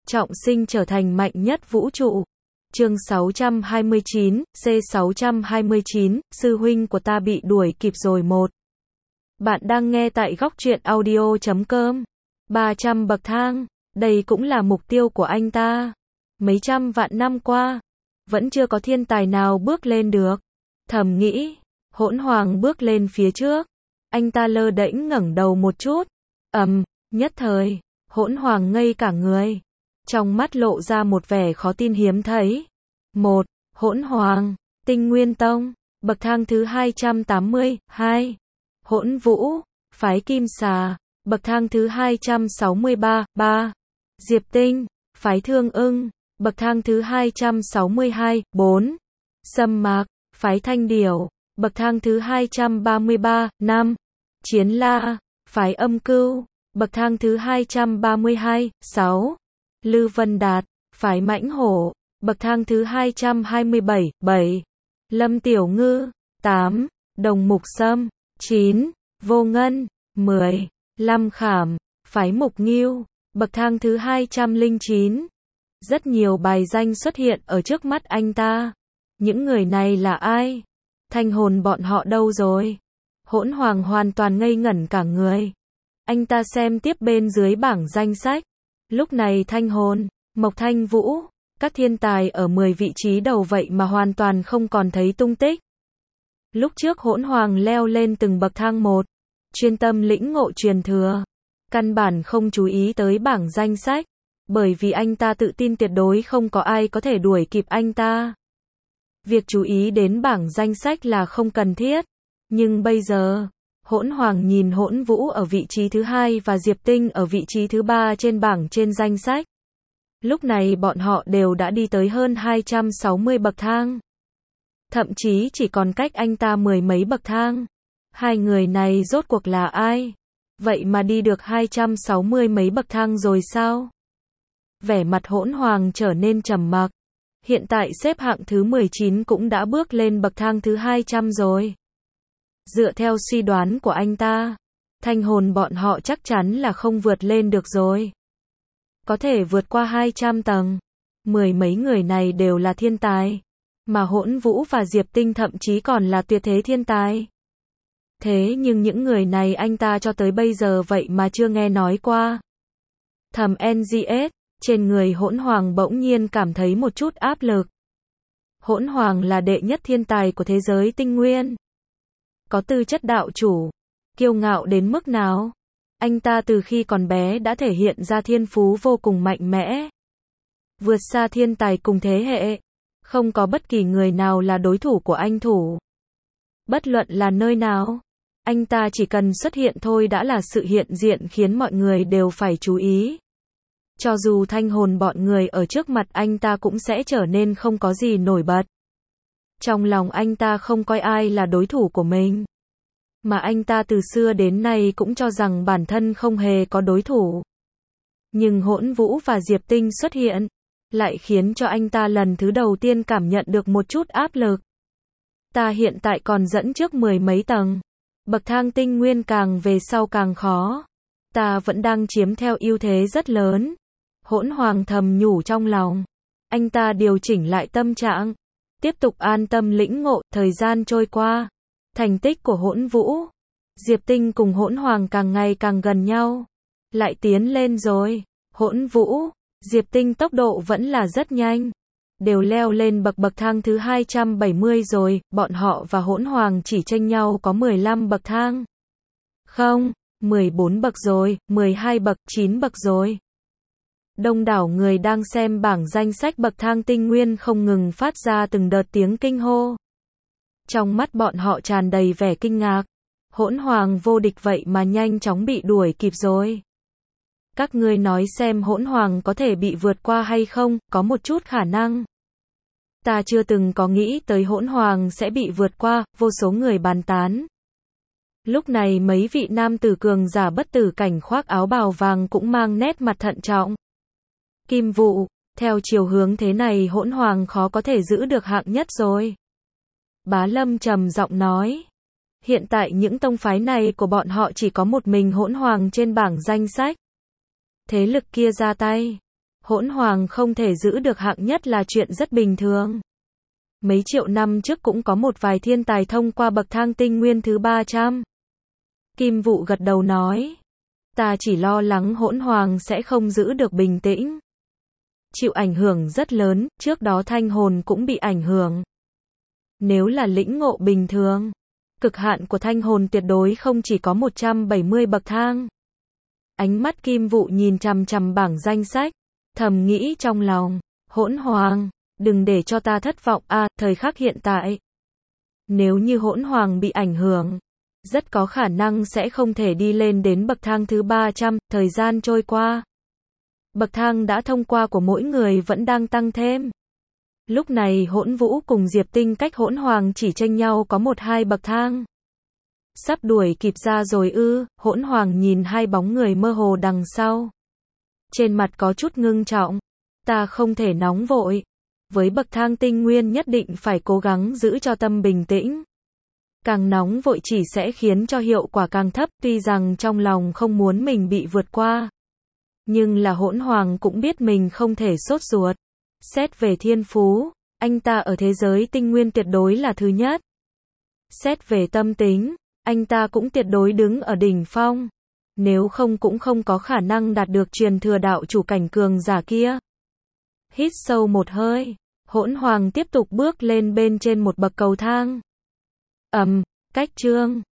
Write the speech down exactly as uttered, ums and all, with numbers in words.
trọng sinh trở thành mạnh nhất vũ trụ. Chương sáu trăm hai mươi chín, C sáu trăm hai mươi chín, sư huynh của ta bị đuổi kịp rồi một. Bạn đang nghe tại góc truyện audio chấm com. ba trăm bậc thang, đây cũng là mục tiêu của anh ta. Mấy trăm vạn năm qua, vẫn chưa có thiên tài nào bước lên được. Thầm nghĩ, Hỗn Hoàng bước lên phía trước. Anh ta lơ đễnh ngẩng đầu một chút. Ầm, nhất thời, Hỗn Hoàng ngây cả người. Trong mắt lộ ra một vẻ khó tin hiếm thấy. Một, Hỗn Hoàng, Tinh Nguyên Tông, bậc thang thứ hai trăm tám mươi, hai. Hỗn Vũ, phái Kim Xà, bậc thang thứ hai trăm sáu mươi ba, ba. Diệp Tinh, phái Thương Ưng, bậc thang thứ hai trăm sáu mươi hai, bốn. Sâm Mạc, phái Thanh Điểu, bậc thang thứ hai trăm ba mươi ba, năm. Chiến La, phái Âm Cưu, bậc thang thứ hai trăm ba mươi hai, sáu. Lư Vân Đạt, phái Mãnh Hổ, bậc thang thứ hai trăm hai mươi bảy, bảy. Lâm Tiểu Ngư, tám. Đồng Mục Sâm, chín. Vô Ngân, mười. Lam Khảm, phái Mục Ngưu, bậc thang thứ hai trăm lẻ chín. Rất nhiều bài danh xuất hiện ở trước mắt anh ta. Những người này là ai? Thanh hồn bọn họ đâu rồi? Hỗn Hoàng hoàn toàn ngây ngẩn cả người. Anh ta xem tiếp bên dưới bảng danh sách. Lúc này Thanh hồn, Mộc Thanh Vũ, các thiên tài ở mười vị trí đầu vậy mà hoàn toàn không còn thấy tung tích. Lúc trước Hỗn Hoàng leo lên từng bậc thang một, chuyên tâm lĩnh ngộ truyền thừa, căn bản không chú ý tới bảng danh sách, bởi vì anh ta tự tin tuyệt đối không có ai có thể đuổi kịp anh ta. Việc chú ý đến bảng danh sách là không cần thiết, nhưng bây giờ, Hỗn Hoàng nhìn Hỗn Vũ ở vị trí thứ hai và Diệp Tinh ở vị trí thứ ba trên bảng trên danh sách. Lúc này bọn họ đều đã đi tới hơn hai trăm sáu mươi bậc thang. Thậm chí chỉ còn cách anh ta mười mấy bậc thang. Hai người này rốt cuộc là ai? Vậy mà đi được hai trăm sáu mươi mấy bậc thang rồi sao? Vẻ mặt Hỗn Hoàng trở nên trầm mặc. Hiện tại xếp hạng thứ mười chín cũng đã bước lên bậc thang thứ hai trăm rồi. Dựa theo suy đoán của anh ta, thanh hồn bọn họ chắc chắn là không vượt lên được rồi. Có thể vượt qua hai trăm tầng. Mười mấy người này đều là thiên tài. Mà Hỗn Vũ và Diệp Tinh thậm chí còn là tuyệt thế thiên tài. Thế nhưng những người này anh ta cho tới bây giờ vậy mà chưa nghe nói qua. Thầm en giê ét, trên người Hỗn Hoàng bỗng nhiên cảm thấy một chút áp lực. Hỗn Hoàng là đệ nhất thiên tài của thế giới tinh nguyên. Có tư chất đạo chủ, kiêu ngạo đến mức nào? Anh ta từ khi còn bé đã thể hiện ra thiên phú vô cùng mạnh mẽ. Vượt xa thiên tài cùng thế hệ. Không có bất kỳ người nào là đối thủ của anh thủ. Bất luận là nơi nào, anh ta chỉ cần xuất hiện thôi đã là sự hiện diện khiến mọi người đều phải chú ý. Cho dù thanh hồn bọn người ở trước mặt anh ta cũng sẽ trở nên không có gì nổi bật. Trong lòng anh ta không coi ai là đối thủ của mình. Mà anh ta từ xưa đến nay cũng cho rằng bản thân không hề có đối thủ. Nhưng Hỗn Vũ và Diệp Tinh xuất hiện, lại khiến cho anh ta lần thứ đầu tiên cảm nhận được một chút áp lực. Ta hiện tại còn dẫn trước mười mấy tầng. Bậc thang tinh nguyên càng về sau càng khó. Ta vẫn đang chiếm theo ưu thế rất lớn. Hỗn Hoàng thầm nhủ trong lòng. Anh ta điều chỉnh lại tâm trạng. Tiếp tục an tâm lĩnh ngộ. Thời gian trôi qua. Thành tích của Hỗn Vũ, Diệp Tinh cùng Hỗn Hoàng càng ngày càng gần nhau. Lại tiến lên rồi. Hỗn Vũ, Diệp Tinh tốc độ vẫn là rất nhanh. Đều leo lên bậc bậc thang thứ hai trăm bảy mươi rồi. Bọn họ và Hỗn Hoàng chỉ chênh nhau có mười lăm bậc thang. Không, mười bốn bậc rồi, mười hai bậc, chín bậc rồi. Đông đảo người đang xem bảng danh sách bậc thang tinh nguyên không ngừng phát ra từng đợt tiếng kinh hô. Trong mắt bọn họ tràn đầy vẻ kinh ngạc. Hỗn Hoàng vô địch vậy mà nhanh chóng bị đuổi kịp rồi. Các ngươi nói xem Hỗn Hoàng có thể bị vượt qua hay không? Có một chút khả năng. Ta chưa từng có nghĩ tới Hỗn Hoàng sẽ bị vượt qua, vô số người bàn tán. Lúc này mấy vị nam tử cường giả bất tử cảnh khoác áo bào vàng cũng mang nét mặt thận trọng. Kim Vụ, theo chiều hướng thế này Hỗn Hoàng khó có thể giữ được hạng nhất rồi. Bá Lâm trầm giọng nói. Hiện tại những tông phái này của bọn họ chỉ có một mình Hỗn Hoàng trên bảng danh sách. Thế lực kia ra tay, Hỗn Hoàng không thể giữ được hạng nhất là chuyện rất bình thường. Mấy triệu năm trước cũng có một vài thiên tài thông qua bậc thang tinh nguyên thứ ba trăm. Kim Vụ gật đầu nói. Ta chỉ lo lắng Hỗn Hoàng sẽ không giữ được bình tĩnh. Chịu ảnh hưởng rất lớn, trước đó thanh hồn cũng bị ảnh hưởng. Nếu là lĩnh ngộ bình thường, cực hạn của thanh hồn tuyệt đối không chỉ có một trăm bảy mươi bậc thang. Ánh mắt Kim Vụ nhìn chằm chằm bảng danh sách, thầm nghĩ trong lòng, Hỗn Hoàng, đừng để cho ta thất vọng a, à, thời khắc hiện tại. Nếu như Hỗn Hoàng bị ảnh hưởng, rất có khả năng sẽ không thể đi lên đến bậc thang thứ ba trăm, thời gian trôi qua. Bậc thang đã thông qua của mỗi người vẫn đang tăng thêm. Lúc này Hỗn Vũ cùng Diệp Tinh cách Hỗn Hoàng chỉ chênh nhau có một hai bậc thang. Sắp đuổi kịp ra rồi ư? Hỗn Hoàng nhìn hai bóng người mơ hồ đằng sau. Trên mặt có chút ngưng trọng. Ta không thể nóng vội. Với bậc thang tinh nguyên nhất định phải cố gắng giữ cho tâm bình tĩnh. Càng nóng vội chỉ sẽ khiến cho hiệu quả càng thấp, tuy rằng trong lòng không muốn mình bị vượt qua. Nhưng là Hỗn Hoàng cũng biết mình không thể sốt ruột. Xét về thiên phú, anh ta ở thế giới tinh nguyên tuyệt đối là thứ nhất. Xét về tâm tính, anh ta cũng tuyệt đối đứng ở đỉnh phong. Nếu không cũng không có khả năng đạt được truyền thừa đạo chủ cảnh cường giả kia. Hít sâu một hơi, Hỗn Hoàng tiếp tục bước lên bên trên một bậc cầu thang. Ầm, cách chương